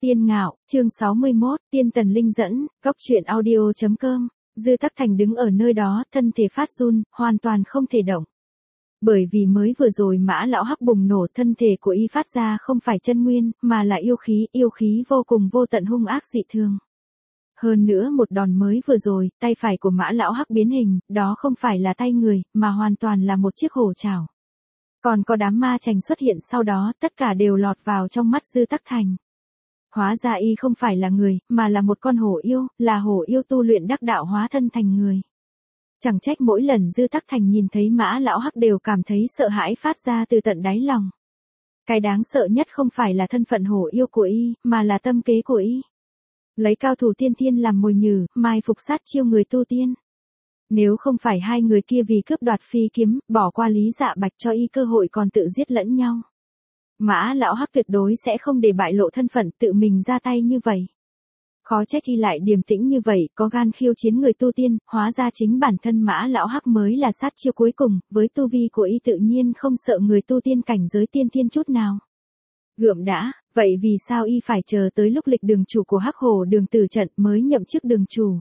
Tiên Ngạo, chương 61, Tiên Tần Linh dẫn, góc truyện audio.com. Dư Tắc Thành đứng ở nơi đó, thân thể phát run, hoàn toàn không thể động. Bởi vì mới vừa rồi Mã lão hắc bùng nổ, thân thể của y phát ra không phải chân nguyên, mà là yêu khí vô cùng vô tận hung ác dị thường. Hơn nữa một đòn mới vừa rồi, tay phải của Mã lão hắc biến hình, đó không phải là tay người, mà hoàn toàn là một chiếc hổ trảo. Còn có đám ma chành xuất hiện sau đó, tất cả đều lọt vào trong mắt Dư Tắc Thành. Hóa ra y không phải là người, mà là một con hổ yêu, là hổ yêu tu luyện đắc đạo hóa thân thành người. Chẳng trách mỗi lần Dư Tắc Thành nhìn thấy Mã lão hắc đều cảm thấy sợ hãi phát ra từ tận đáy lòng. Cái đáng sợ nhất không phải là thân phận hổ yêu của y, mà là tâm kế của y. Lấy cao thủ tiên thiên làm mồi nhử, mai phục sát chiêu người tu tiên. Nếu không phải hai người kia vì cướp đoạt phi kiếm, bỏ qua Lý Dạ Bạch cho y cơ hội còn tự giết lẫn nhau. Mã lão hắc tuyệt đối sẽ không để bại lộ thân phận, tự mình ra tay như vậy. Khó trách y lại điềm tĩnh như vậy, có gan khiêu chiến người tu tiên, hóa ra chính bản thân Mã lão hắc mới là sát chiêu cuối cùng, với tu vi của y tự nhiên không sợ người tu tiên cảnh giới tiên thiên chút nào. Gượm đã, vậy vì sao y phải chờ tới lúc lịch đường chủ của Hắc Hổ đường tử trận mới nhậm chức đường chủ?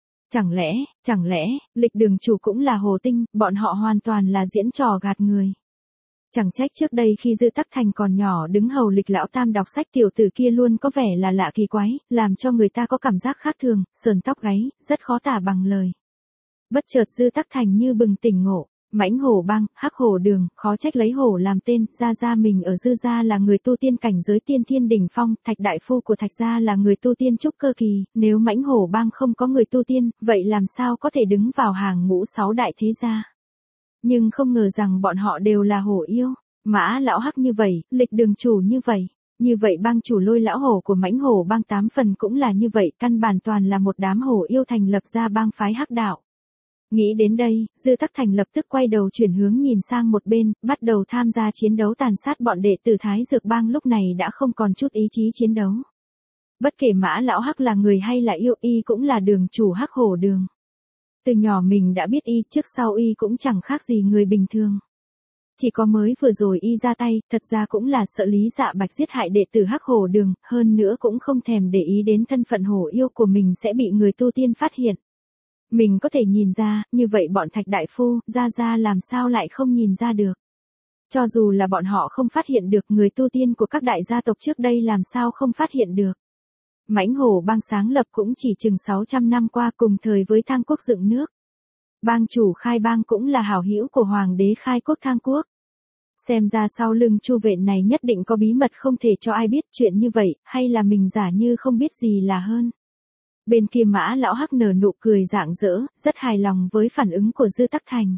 Chẳng lẽ, lịch đường chủ cũng là hồ tinh, bọn họ hoàn toàn là diễn trò gạt người. Chẳng trách trước đây khi Dư Tắc Thành còn nhỏ đứng hầu lịch lão tam đọc sách, tiểu tử kia luôn có vẻ là lạ kỳ quái, làm cho người ta có cảm giác khác thường, sờn tóc gáy, rất khó tả bằng lời. Bất chợt Dư Tắc Thành như bừng tỉnh ngộ, Mãnh Hổ Bang, Hắc Hổ đường, khó trách lấy hổ làm tên, gia mình ở Dư gia là người tu tiên cảnh giới tiên thiên đỉnh phong, Thạch đại phu của Thạch gia là người tu tiên trúc cơ kỳ, nếu Mãnh Hổ Bang không có người tu tiên, vậy làm sao có thể đứng vào hàng ngũ 6 đại thế gia? Nhưng không ngờ rằng bọn họ đều là hổ yêu, Mã lão hắc như vậy, lịch đường chủ như vậy bang chủ Lôi lão hổ của Mãnh Hổ Bang 8 phần cũng là như vậy, căn bản toàn là một đám hổ yêu thành lập ra bang phái hắc đạo. Nghĩ đến đây, Dư Tắc Thành lập tức quay đầu chuyển hướng nhìn sang một bên, bắt đầu tham gia chiến đấu tàn sát bọn đệ tử Thái Dược Bang lúc này đã không còn chút ý chí chiến đấu. Bất kể Mã lão hắc là người hay là yêu, y cũng là đường chủ Hắc Hổ đường. Từ nhỏ mình đã biết y, trước sau y cũng chẳng khác gì người bình thường. Chỉ có mới vừa rồi y ra tay, thật ra cũng là sợ Lý Dạ Bạch giết hại đệ tử Hắc Hổ đường, hơn nữa cũng không thèm để ý đến thân phận hổ yêu của mình sẽ bị người tu tiên phát hiện. Mình có thể nhìn ra, như vậy bọn Thạch đại phu, gia làm sao lại không nhìn ra được. Cho dù là bọn họ không phát hiện được, người tu tiên của các đại gia tộc trước đây làm sao không phát hiện được. Mãnh Hổ Bang sáng lập cũng chỉ chừng 600 năm qua, cùng thời với Thang Quốc dựng nước. Bang chủ Khai Bang cũng là hảo hữu của Hoàng đế Khai Quốc Thang Quốc. Xem ra sau lưng Chu Vệ này nhất định có bí mật không thể cho ai biết, chuyện như vậy, hay là mình giả như không biết gì là hơn. Bên kia Mã lão hắc nở nụ cười rạng rỡ, rất hài lòng với phản ứng của Dư Tắc Thành.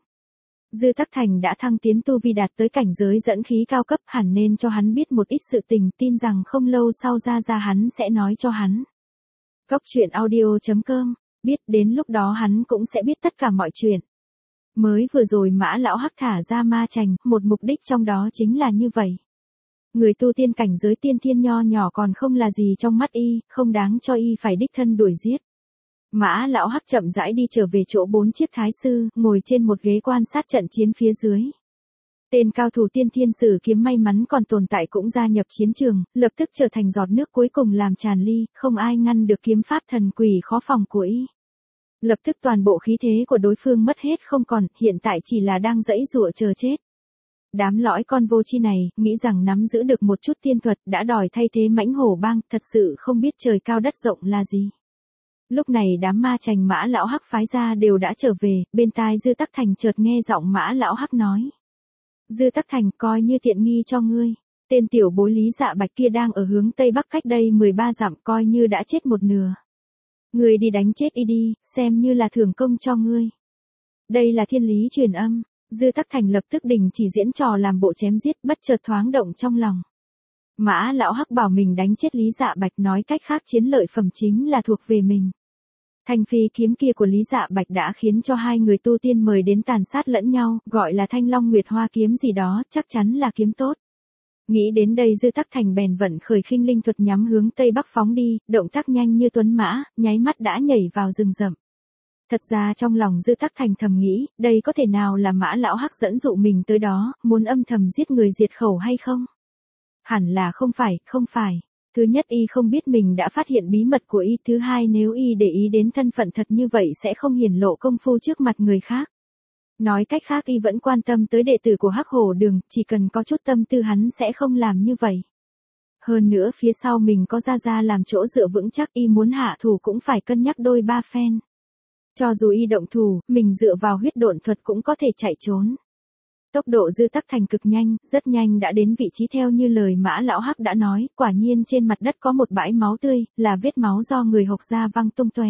Dư Tắc Thành đã thăng tiến tu vi đạt tới cảnh giới dẫn khí cao cấp, hẳn nên cho hắn biết một ít sự tình, tin rằng không lâu sau ra hắn sẽ nói cho hắn. Góc truyện audio.com, biết đến lúc đó hắn cũng sẽ biết tất cả mọi chuyện. Mới vừa rồi Mã lão hắc thả ra ma chành, một mục đích trong đó chính là như vậy. Người tu tiên cảnh giới tiên thiên nho nhỏ còn không là gì trong mắt y, không đáng cho y phải đích thân đuổi giết. Mã lão hắc chậm rãi đi trở về chỗ 4 chiếc thái sư, ngồi trên một ghế quan sát trận chiến phía dưới. Tên cao thủ tiên thiên sử kiếm may mắn còn tồn tại cũng gia nhập chiến trường, lập tức trở thành giọt nước cuối cùng làm tràn ly, không ai ngăn được kiếm pháp thần quỷ khó phòng của y. Lập tức toàn bộ khí thế của đối phương mất hết không còn, hiện tại chỉ là đang giãy giụa chờ chết. Đám lõi con vô tri này, nghĩ rằng nắm giữ được một chút tiên thuật đã đòi thay thế Mãnh Hổ Bang, thật sự không biết trời cao đất rộng là gì. Lúc này đám ma chành Mã lão hắc phái ra đều đã trở về, bên tai Dư Tắc Thành chợt nghe giọng Mã lão hắc nói. Dư Tắc Thành, coi như tiện nghi cho ngươi. Tên tiểu bối Lý Dạ Bạch kia đang ở hướng tây bắc cách đây 13 dặm, coi như đã chết một nửa. Ngươi đi đánh chết y đi, xem như là thưởng công cho ngươi. Đây là thiên lý truyền âm. Dư Tắc Thành lập tức đình chỉ diễn trò làm bộ chém giết, bất chợt thoáng động trong lòng. Mã lão hắc bảo mình đánh chết Lý Dạ Bạch, nói cách khác chiến lợi phẩm chính là thuộc về mình. Thanh phi kiếm kia của Lý Dạ Bạch đã khiến cho hai người tu tiên mời đến tàn sát lẫn nhau, gọi là Thanh Long Nguyệt Hoa kiếm gì đó, chắc chắn là kiếm tốt. Nghĩ đến đây Dư Tắc Thành bèn vận khởi khinh linh thuật nhắm hướng tây bắc phóng đi, động tác nhanh như tuấn mã, nháy mắt đã nhảy vào rừng rậm. Thật ra trong lòng Dư Tắc Thành thầm nghĩ, đây có thể nào là Mã lão hắc dẫn dụ mình tới đó, muốn âm thầm giết người diệt khẩu hay không? Hẳn là không phải. Thứ nhất y không biết mình đã phát hiện bí mật của y, thứ hai nếu y để ý đến thân phận thật như vậy sẽ không hiển lộ công phu trước mặt người khác. Nói cách khác y vẫn quan tâm tới đệ tử của Hắc Hổ Đường, chỉ cần có chút tâm tư hắn sẽ không làm như vậy. Hơn nữa phía sau mình có Gia Gia làm chỗ dựa vững chắc, y muốn hạ thủ cũng phải cân nhắc đôi ba phen. Cho dù y động thủ, mình dựa vào huyết độn thuật cũng có thể chạy trốn. Tốc độ Dư Tắc Thành cực nhanh, rất nhanh đã đến vị trí theo như lời Mã Lão Hắc đã nói, quả nhiên trên mặt đất có một bãi máu tươi, là vết máu do người hộc ra văng tung tóe.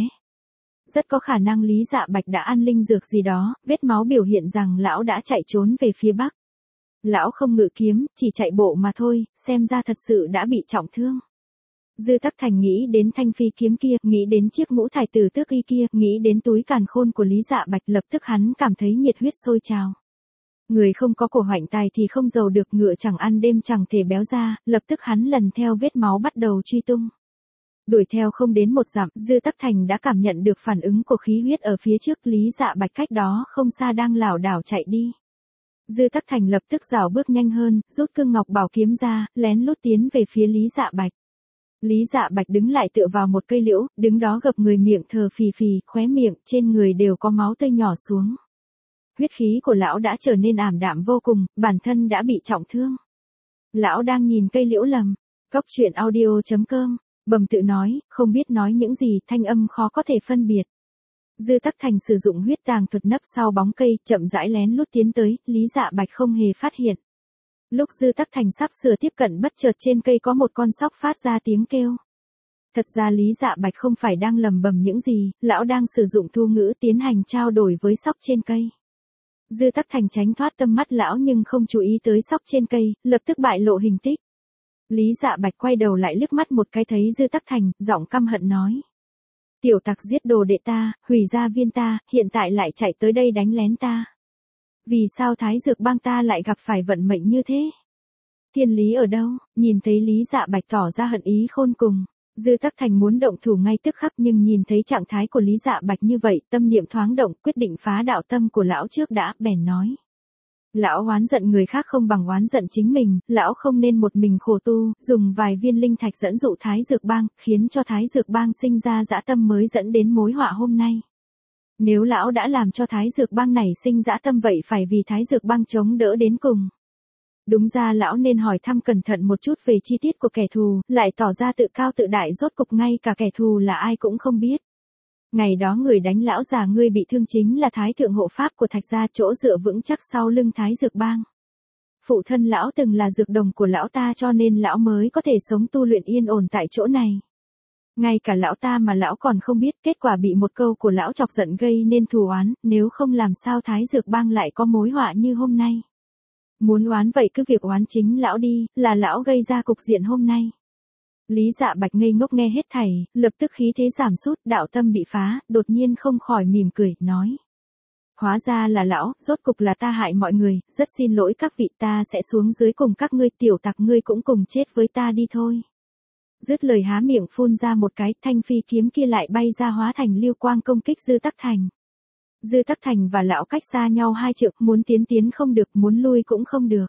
Rất có khả năng Lý Dạ Bạch đã ăn linh dược gì đó, vết máu biểu hiện rằng lão đã chạy trốn về phía bắc. Lão không ngự kiếm, chỉ chạy bộ mà thôi, xem ra thật sự đã bị trọng thương. Dư Tắc Thành nghĩ đến thanh phi kiếm kia, nghĩ đến chiếc ngũ thải tử tước y kia, nghĩ đến túi càn khôn của Lý Dạ Bạch, lập tức hắn cảm thấy nhiệt huyết sôi trào. Người không có cổ hoạnh tài thì không giàu được, ngựa chẳng ăn đêm chẳng thể béo ra, lập tức hắn lần theo vết máu bắt đầu truy tung. Đuổi theo không đến một dặm, Dư Tắc Thành đã cảm nhận được phản ứng của khí huyết ở phía trước, Lý Dạ Bạch cách đó không xa đang lảo đảo chạy đi. Dư Tắc Thành lập tức rảo bước nhanh hơn, rút cương ngọc bảo kiếm ra, lén lút tiến về phía Lý Dạ Bạch. Lý Dạ Bạch đứng lại tựa vào một cây liễu, đứng đó gập người miệng thở phì phì, khóe miệng, trên người đều có máu tươi nhỏ xuống. Huyết khí của lão đã trở nên ảm đạm vô cùng, bản thân đã bị trọng thương. Lão đang nhìn cây liễu lầm. Cốc truyện audio.com, bầm tự nói, không biết nói những gì, thanh âm khó có thể phân biệt. Dư Tắc Thành sử dụng huyết tàng thuật nấp sau bóng cây, chậm rãi lén lút tiến tới, Lý Dạ Bạch không hề phát hiện. Lúc Dư Tắc Thành sắp sửa tiếp cận, bất chợt trên cây có một con sóc phát ra tiếng kêu. Thật ra Lý Dạ Bạch không phải đang lầm bầm những gì, lão đang sử dụng thu ngữ tiến hành trao đổi với sóc trên cây. Dư Tắc Thành tránh thoát tầm mắt lão nhưng không chú ý tới sóc trên cây, lập tức bại lộ hình tích. Lý Dạ Bạch quay đầu lại liếc mắt một cái thấy Dư Tắc Thành, giọng căm hận nói. Tiểu tặc giết đồ đệ ta, hủy gia viên ta, hiện tại lại chạy tới đây đánh lén ta. Vì sao Thái Dược Bang ta lại gặp phải vận mệnh như thế? Thiên lý ở đâu? Nhìn thấy Lý Dạ Bạch tỏ ra hận ý khôn cùng. Dư Tắc Thành muốn động thủ ngay tức khắc nhưng nhìn thấy trạng thái của Lý Dạ Bạch như vậy, tâm niệm thoáng động, quyết định phá đạo tâm của lão trước đã, bèn nói. Lão oán giận người khác không bằng oán giận chính mình, lão không nên một mình khổ tu, dùng vài viên linh thạch dẫn dụ Thái Dược Bang, khiến cho Thái Dược Bang sinh ra dã tâm mới dẫn đến mối họa hôm nay. Nếu lão đã làm cho Thái Dược Bang này sinh dã tâm vậy phải vì Thái Dược Bang chống đỡ đến cùng. Đúng ra lão nên hỏi thăm cẩn thận một chút về chi tiết của kẻ thù, lại tỏ ra tự cao tự đại, rốt cục ngay cả kẻ thù là ai cũng không biết. Ngày đó người đánh lão già ngươi bị thương chính là Thái Thượng Hộ Pháp của Thạch gia, chỗ dựa vững chắc sau lưng Thái Dược Bang. Phụ thân lão từng là dược đồng của lão ta cho nên lão mới có thể sống tu luyện yên ổn tại chỗ này. Ngay cả lão ta mà lão còn không biết, kết quả bị một câu của lão chọc giận gây nên thù oán, nếu không làm sao Thái Dược Bang lại có mối họa như hôm nay. Muốn oán vậy cứ việc oán chính lão đi, là lão gây ra cục diện hôm nay. Lý Dạ Bạch ngây ngốc nghe hết thảy, lập tức khí thế giảm sút, đạo tâm bị phá, đột nhiên không khỏi mỉm cười, nói. Hóa ra là lão, rốt cục là ta hại mọi người, rất xin lỗi các vị, ta sẽ xuống dưới cùng các ngươi, tiểu tặc ngươi cũng cùng chết với ta đi thôi. Dứt lời há miệng phun ra một cái, thanh phi kiếm kia lại bay ra hóa thành lưu quang công kích Dư Tắc Thành. Dư Tắc Thành và lão cách xa nhau 2 trượng, muốn tiến không được, muốn lui cũng không được.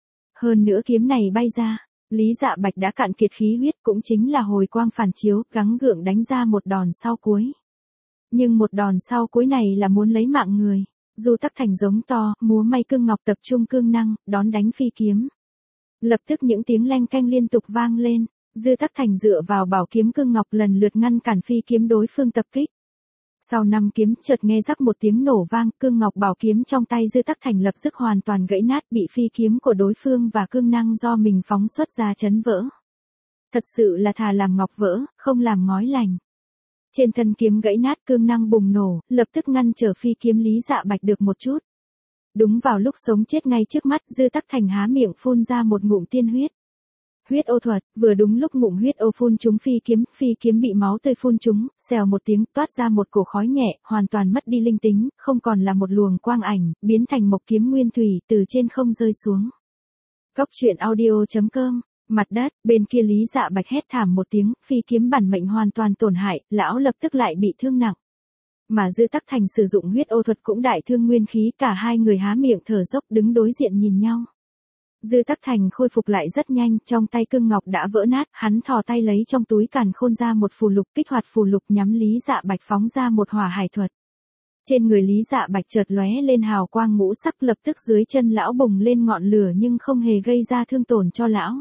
Hơn nữa kiếm này bay ra, Lý Dạ Bạch đã cạn kiệt khí huyết, cũng chính là hồi quang phản chiếu, gắng gượng đánh ra một đòn sau cuối. Nhưng một đòn sau cuối này là muốn lấy mạng người. Dư Tắc Thành giống to, múa may cương ngọc tập trung cương năng, đón đánh phi kiếm. Lập tức những tiếng leng keng liên tục vang lên, Dư Tắc Thành dựa vào bảo kiếm cương ngọc lần lượt ngăn cản phi kiếm đối phương tập kích. Sau 5 kiếm, chợt nghe rắc một tiếng nổ vang, cương ngọc bảo kiếm trong tay Dư Tắc Thành lập tức hoàn toàn gãy nát, bị phi kiếm của đối phương và cương năng do mình phóng xuất ra chấn vỡ. Thật sự là thà làm ngọc vỡ, không làm ngói lành. Trên thân kiếm gãy nát, cương năng bùng nổ, lập tức ngăn trở phi kiếm Lý Dạ Bạch được một chút. Đúng vào lúc sống chết ngay trước mắt, Dư Tắc Thành há miệng phun ra một ngụm tiên huyết. Huyết ô thuật, vừa đúng lúc ngụm huyết ô phun trúng phi kiếm bị máu tươi phun trúng, xèo một tiếng, toát ra một cổ khói nhẹ, hoàn toàn mất đi linh tính, không còn là một luồng quang ảnh, biến thành một kiếm nguyên thủy, từ trên không rơi xuống. Cốc truyện audio.com, mặt đất, bên kia Lý Dạ Bạch hét thảm một tiếng, phi kiếm bản mệnh hoàn toàn tổn hại, lão lập tức lại bị thương nặng. Mà Dư Tắc Thành sử dụng huyết ô thuật cũng đại thương nguyên khí, cả hai người há miệng thở dốc đứng đối diện nhìn nhau. Dư Tắc Thành khôi phục lại rất nhanh, trong tay cương ngọc đã vỡ nát, hắn thò tay lấy trong túi càn khôn ra một phù lục, kích hoạt phù lục nhắm Lý Dạ Bạch phóng ra một hỏa hải thuật. Trên người Lý Dạ Bạch chợt lóe lên hào quang ngũ sắc, lập tức dưới chân lão bùng lên ngọn lửa nhưng không hề gây ra thương tổn cho lão.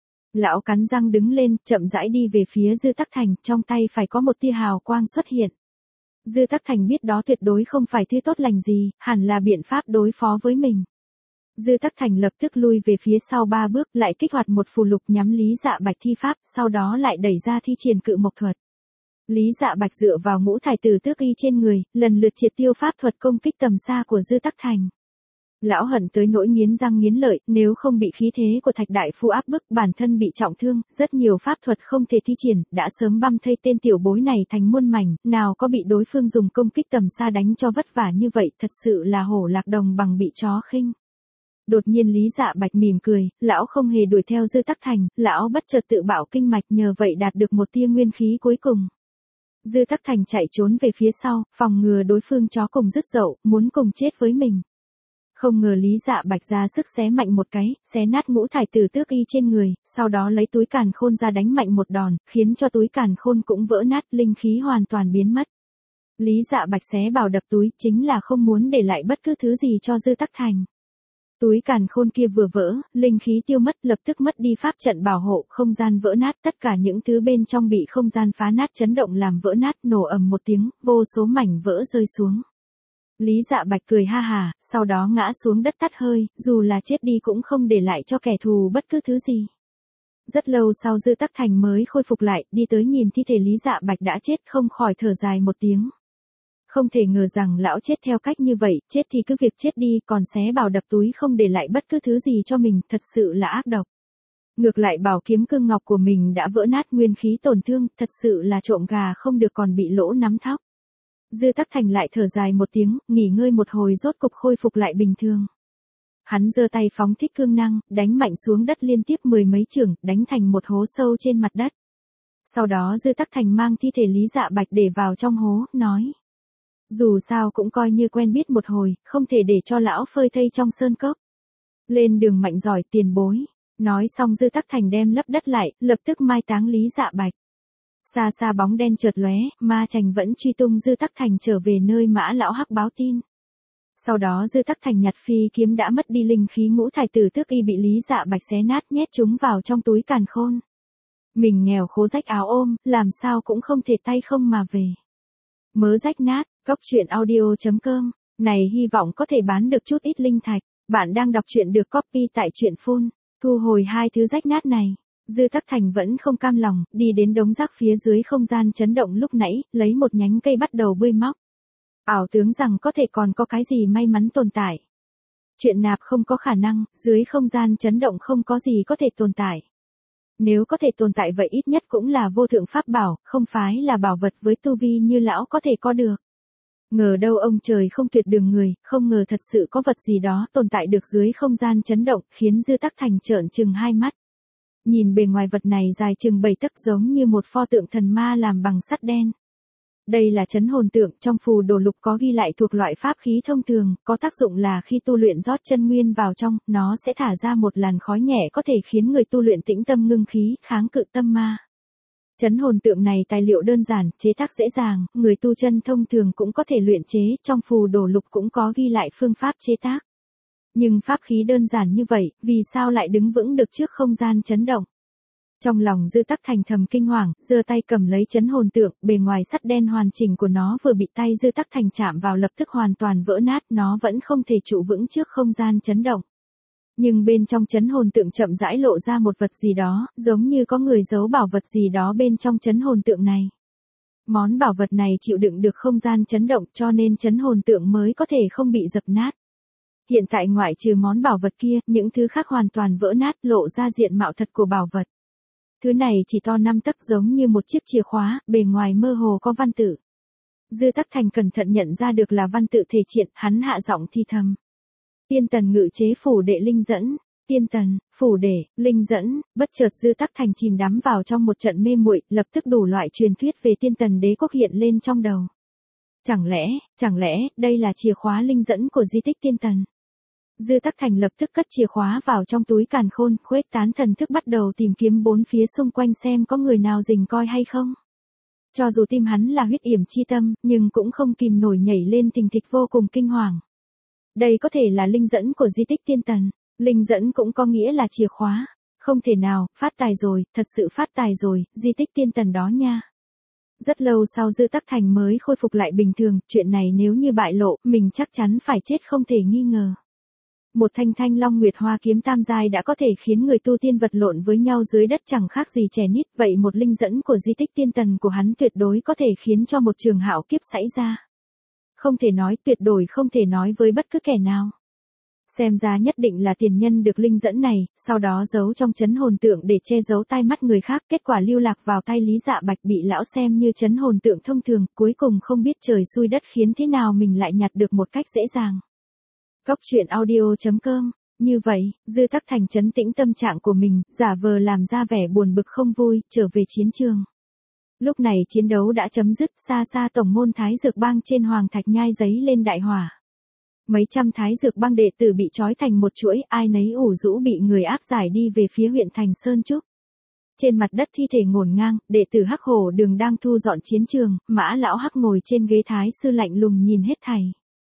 Lão cắn răng đứng lên, chậm rãi đi về phía Dư Tắc Thành, trong tay phải có một tia hào quang xuất hiện. Dư Tắc Thành biết đó tuyệt đối không phải thứ tốt lành gì, hẳn là biện pháp đối phó với mình. Dư Tắc Thành lập tức lui về phía sau 3 bước, lại kích hoạt một phù lục nhắm Lý Dạ Bạch thi pháp, sau đó lại đẩy ra thi triển cự mộc thuật. Lý Dạ Bạch dựa vào ngũ thải tử tước y trên người, lần lượt triệt tiêu pháp thuật công kích tầm xa của Dư Tắc Thành. Lão hận tới nỗi nghiến răng nghiến lợi, nếu không bị khí thế của Thạch Đại Phu áp bức, bản thân bị trọng thương, rất nhiều pháp thuật không thể thi triển, đã sớm băm thây tên tiểu bối này thành muôn mảnh, nào có bị đối phương dùng công kích tầm xa đánh cho vất vả như vậy, thật sự là hổ lạc đồng bằng bị chó khinh. Đột nhiên Lý Dạ Bạch mỉm cười, lão không hề đuổi theo Dư Tắc Thành, lão bất chợt tự bạo kinh mạch, nhờ vậy đạt được một tia nguyên khí cuối cùng. Dư Tắc Thành chạy trốn về phía sau, phòng ngừa đối phương chó cùng dứt dậu, muốn cùng chết với mình. Không ngờ Lý Dạ Bạch ra sức xé mạnh một cái, xé nát ngũ thải tử tước y trên người, sau đó lấy túi càn khôn ra đánh mạnh một đòn, khiến cho túi càn khôn cũng vỡ nát, linh khí hoàn toàn biến mất. Lý Dạ Bạch xé bào đập túi, chính là không muốn để lại bất cứ thứ gì cho Dư Tắc Thành. Túi càn khôn kia vừa vỡ, linh khí tiêu mất, lập tức mất đi pháp trận bảo hộ, không gian vỡ nát, tất cả những thứ bên trong bị không gian phá nát chấn động làm vỡ nát, nổ ầm một tiếng, vô số mảnh vỡ rơi xuống. Lý Dạ Bạch cười ha hà, sau đó ngã xuống đất tắt hơi, dù là chết đi cũng không để lại cho kẻ thù bất cứ thứ gì. Rất lâu sau Dư Tắc Thành mới khôi phục lại, đi tới nhìn thi thể Lý Dạ Bạch đã chết, không khỏi thở dài một tiếng. Không thể ngờ rằng lão chết theo cách như vậy, chết thì cứ việc chết đi, còn xé bào đập túi không để lại bất cứ thứ gì cho mình, thật sự là ác độc. Ngược lại bảo kiếm cương ngọc của mình đã vỡ nát, nguyên khí tổn thương, thật sự là trộm gà không được còn bị lỗ nắm thóc. Dư Tắc Thành lại thở dài một tiếng, nghỉ ngơi một hồi rốt cục khôi phục lại bình thường. Hắn giơ tay phóng thích cương năng, đánh mạnh xuống đất liên tiếp 10 mấy chưởng, đánh thành một hố sâu trên mặt đất. Sau đó Dư Tắc Thành mang thi thể Lý Dạ Bạch để vào trong hố, nói. Dù sao cũng coi như quen biết một hồi, không thể để cho lão phơi thây trong sơn cốc. Lên đường mạnh giỏi tiền bối. Nói xong Dư Tắc Thành đem lấp đất lại, lập tức mai táng Lý Dạ Bạch. Xa xa bóng đen chợt lóe, ma chành vẫn truy tung Dư Tắc Thành trở về nơi Mã lão hắc báo tin. Sau đó Dư Tắc Thành nhặt phi kiếm đã mất đi linh khí ngũ thải tử tước y bị Lý Dạ Bạch xé nát, nhét chúng vào trong túi càn khôn. Mình nghèo khố rách áo ôm, làm sao cũng không thể tay không mà về. Mớ rách nát, góc truyện audio.com, này hy vọng có thể bán được chút ít linh thạch. Bạn đang đọc truyện được copy tại truyện Full. Thu hồi hai thứ rách nát này. Dư Tắc Thành vẫn không cam lòng, đi đến đống rác phía dưới không gian chấn động lúc nãy, lấy một nhánh cây bắt đầu bươi móc. Ảo tưởng rằng có thể còn có cái gì may mắn tồn tại. Chuyện nạp không có khả năng, dưới không gian chấn động không có gì có thể tồn tại. Nếu có thể tồn tại vậy ít nhất cũng là vô thượng pháp bảo, không phải là bảo vật với tu vi như lão có thể có được. Ngờ đâu ông trời không tuyệt đường người, không ngờ thật sự có vật gì đó tồn tại được dưới không gian chấn động, khiến Dư Tắc Thành trợn trừng hai mắt. Nhìn bề ngoài vật này dài chừng 7 tấc giống như một pho tượng thần ma làm bằng sắt đen. Đây là trấn hồn tượng, trong phù đồ lục có ghi lại thuộc loại pháp khí thông thường, có tác dụng là khi tu luyện rót chân nguyên vào trong, nó sẽ thả ra một làn khói nhẹ có thể khiến người tu luyện tĩnh tâm ngưng khí, kháng cự tâm ma. Trấn hồn tượng này tài liệu đơn giản, chế tác dễ dàng, người tu chân thông thường cũng có thể luyện chế, trong phù đồ lục cũng có ghi lại phương pháp chế tác. Nhưng pháp khí đơn giản như vậy, vì sao lại đứng vững được trước không gian chấn động? Trong lòng Dư Tắc Thành thầm kinh hoàng, giơ tay cầm lấy trấn hồn tượng, bề ngoài sắt đen hoàn chỉnh của nó vừa bị tay Dư Tắc Thành chạm vào lập tức hoàn toàn vỡ nát, nó vẫn không thể trụ vững trước không gian chấn động. Nhưng bên trong trấn hồn tượng chậm rãi lộ ra một vật gì đó, giống như có người giấu bảo vật gì đó bên trong trấn hồn tượng này. Món bảo vật này chịu đựng được không gian chấn động cho nên trấn hồn tượng mới có thể không bị dập nát. Hiện tại ngoại trừ món bảo vật kia, những thứ khác hoàn toàn vỡ nát, lộ ra diện mạo thật của bảo vật. Thứ này chỉ to 5 tấc giống như một chiếc chìa khóa, bề ngoài mơ hồ có văn tự. Dư Tắc Thành cẩn thận nhận ra được là văn tự thể triện, hắn hạ giọng thi thầm. Tiên tần ngự chế phủ đệ linh dẫn, tiên tần, phủ đệ, linh dẫn, bất chợt Dư Tắc Thành chìm đắm vào trong một trận mê muội, lập tức đủ loại truyền thuyết về tiên tần đế quốc hiện lên trong đầu. Chẳng lẽ, đây là chìa khóa linh dẫn của di tích tiên tần? Dư Tắc Thành lập tức cất chìa khóa vào trong túi càn khôn, khuếch tán thần thức bắt đầu tìm kiếm bốn phía xung quanh xem có người nào rình coi hay không. Cho dù tim hắn là huyết yểm chi tâm, nhưng cũng không kìm nổi nhảy lên tình thịch vô cùng kinh hoàng. Đây có thể là linh dẫn của di tích tiên tần. Linh dẫn cũng có nghĩa là chìa khóa. Không thể nào, phát tài rồi, thật sự phát tài rồi, di tích tiên tần đó nha. Rất lâu sau Dư Tắc Thành mới khôi phục lại bình thường, chuyện này nếu như bại lộ, mình chắc chắn phải chết không thể nghi ngờ. Một thanh thanh long nguyệt hoa kiếm tam giai đã có thể khiến người tu tiên vật lộn với nhau dưới đất chẳng khác gì trẻ nít, vậy một linh dẫn của di tích tiên tần của hắn tuyệt đối có thể khiến cho một trường hạo kiếp xảy ra. Không thể nói, tuyệt đối không thể nói với bất cứ kẻ nào. Xem ra nhất định là tiền nhân được linh dẫn này, sau đó giấu trong chấn hồn tượng để che giấu tai mắt người khác, kết quả lưu lạc vào tay Lý Dạ Bạch bị lão xem như chấn hồn tượng thông thường, cuối cùng không biết trời xui đất khiến thế nào mình lại nhặt được một cách dễ dàng. Góc truyện audio.com. Như vậy, Dư Tắc Thành trấn tĩnh tâm trạng của mình, giả vờ làm ra vẻ buồn bực không vui, trở về chiến trường. Lúc này chiến đấu đã chấm dứt, xa xa tổng môn Thái Dược Bang trên Hoàng Thạch Nhai giấy lên đại hỏa. Mấy trăm Thái Dược Bang đệ tử bị trói thành một chuỗi, ai nấy ủ rũ bị người áp giải đi về phía huyện thành Sơn Trúc. Trên mặt đất thi thể ngổn ngang, đệ tử Hắc Hổ Đường đang thu dọn chiến trường, Mã lão Hắc ngồi trên ghế thái sư lạnh lùng nhìn hết thảy.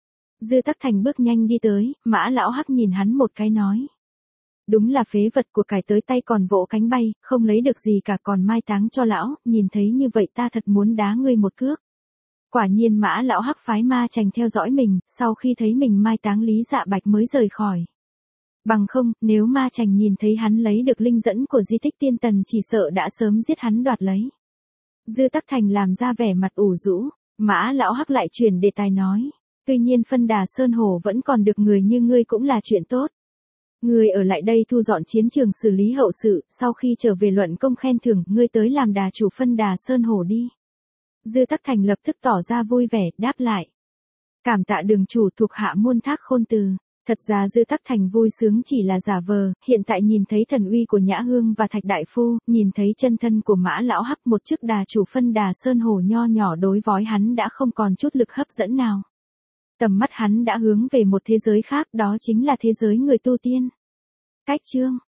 Dư Tắc Thành bước nhanh đi tới, Mã lão Hắc nhìn hắn một cái nói. Đúng là phế vật của cải tới tay còn vỗ cánh bay, không lấy được gì cả còn mai táng cho lão, nhìn thấy như vậy ta thật muốn đá ngươi một cước. Quả nhiên Mã lão Hắc phái ma chành theo dõi mình, sau khi thấy mình mai táng Lý Dạ Bạch mới rời khỏi. Bằng không, nếu ma chành nhìn thấy hắn lấy được linh dẫn của di tích tiên tần chỉ sợ đã sớm giết hắn đoạt lấy. Dư Tắc Thành làm ra vẻ mặt ủ rũ, Mã lão Hắc lại chuyển đề tài nói. Tuy nhiên phân đà Sơn Hổ vẫn còn được người như ngươi cũng là chuyện tốt. Ngươi ở lại đây thu dọn chiến trường xử lý hậu sự, sau khi trở về luận công khen thưởng, ngươi tới làm đà chủ phân đà Sơn Hổ đi. Dư Tắc Thành lập tức tỏ ra vui vẻ, đáp lại. Cảm tạ đường chủ, thuộc hạ muôn thác khôn từ. Thật ra Dư Tắc Thành vui sướng chỉ là giả vờ, hiện tại nhìn thấy thần uy của Nhã Hương và Thạch Đại Phu, nhìn thấy chân thân của Mã lão Hắc, một chức đà chủ phân đà Sơn Hổ nho nhỏ đối với hắn đã không còn chút lực hấp dẫn nào. Tầm mắt hắn đã hướng về một thế giới khác, đó chính là thế giới người tu tiên. Cách chương